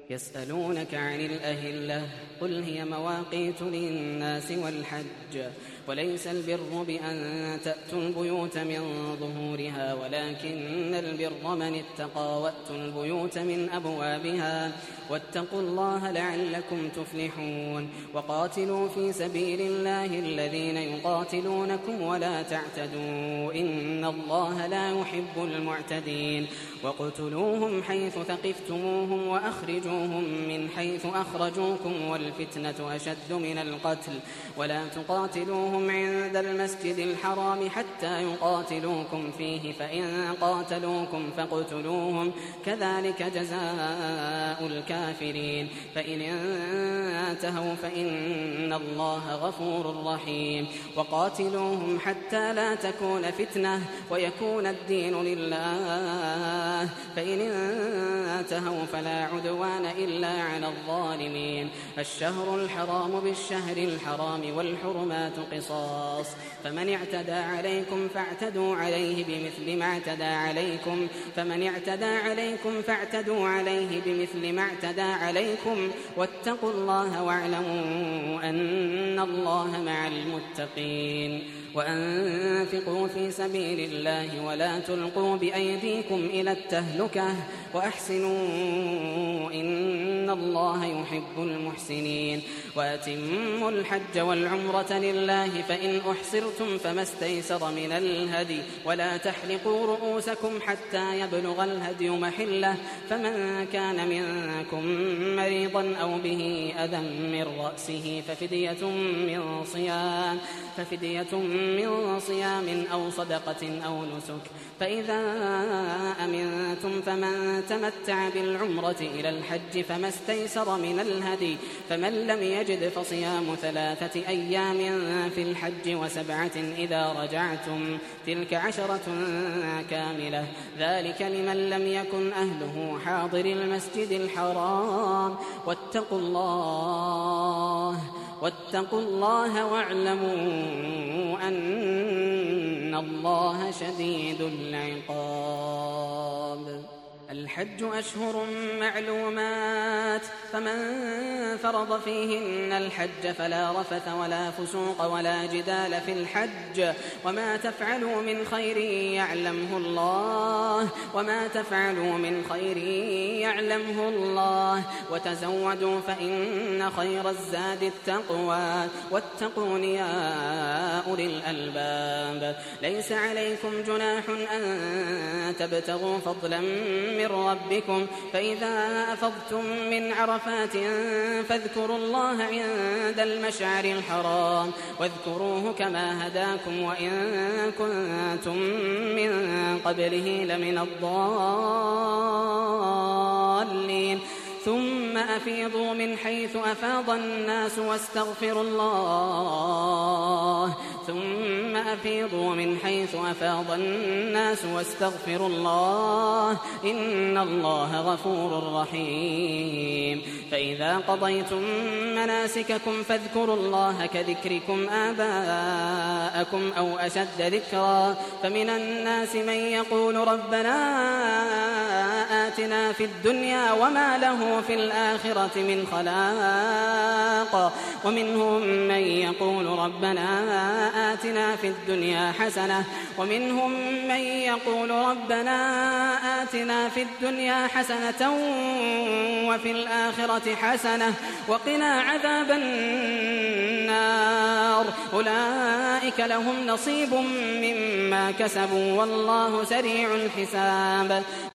يسألونك عن الأهلة قل هي مواقيت للناس والحج وليس البر بأن تأتوا البيوت من ظهورها ولكن البر من اتقى وأتوا البيوت من أبوابها واتقوا الله لعلكم تفلحون وقاتلوا في سبيل الله الذين يقاتلونكم ولا تعتدوا إن الله لا يحب المعتدين وقتلوهم حيث ثقفتموهم وأخرجوهم من حيث أخرجوكم والفتنة أشد من القتل ولا تقاتلوهم عند المسجد الحرام حتى يقاتلوكم فيه فإن قاتلوكم فاقتلوهم كذلك جزاء الكافرين فإن انتهوا فإن الله غفور رحيم وقاتلوهم حتى لا تكون فتنة ويكون الدين لله فإن انتهوا فلا عدوان إلا على الظالمين الشهر الحرام بالشهر الحرام والحرمات قصاص فمن اعتدى عليكم فاعتدوا عليه بمثل ما اعتدى عليكم فمن اعتدى عليكم فاعتدوا عليه بمثل ما اعتدى عليكم واتقوا الله واعلموا أن الله مع المتقين وأنفقوا في سبيل الله ولا تلقوا بأيديكم إلى التهلكة وأحسنوا إن الله يحب المحسنين وأتموا الحج والعمرة لله فإن أحصرتم فما استيسر من الهدي ولا تحلقوا رؤوسكم حتى يبلغ الهدي محله فمن كان منكم مريضا أو به أذى من رأسه ففدية من صيام أو صدقة أو نسك فإذا أمنتم فمن تمتع بالعمرة إلى الحج فما استيسر من الهدي فمن لم يجد فصيام 3 أيام في الحج و7 إذا رجعتم تلك 10 كاملة ذلك لمن لم يكن أهله حاضر المسجد الحرام واتقوا الله واعلموا أن الله شديد العقاب الحج أشهر معلومات فمن فرض فيهن الحج فلا رفث ولا فسوق ولا جدال في الحج وما تفعلوا من خير يعلمه الله وتزودوا فإن خير الزاد التقوى واتقون يا أولي الألباب ليس عليكم جناح أن تبتغوا فضلا من ربكم فإذا أفضتم من عرفات فاذكروا الله عند المشعر الحرام واذكروه كما هداكم وإن كنتم من قبله لمن الضالين ثم أفيضوا من حيث أفاض الناس واستغفروا الله إن الله غفور رحيم فإذا قضيتم مناسككم فاذكروا الله كذكركم آباءكم أو أشد ذكرا فمن الناس من يقول ربنا آتنا في الدنيا وما له في الآخرة من خلاق ومنهم من يقول ربنا آتنا في الدنيا حسنة وفي الآخرة حسنة وقنا عذاب النار أولئك لهم نصيب مما كسبوا والله سريع الحساب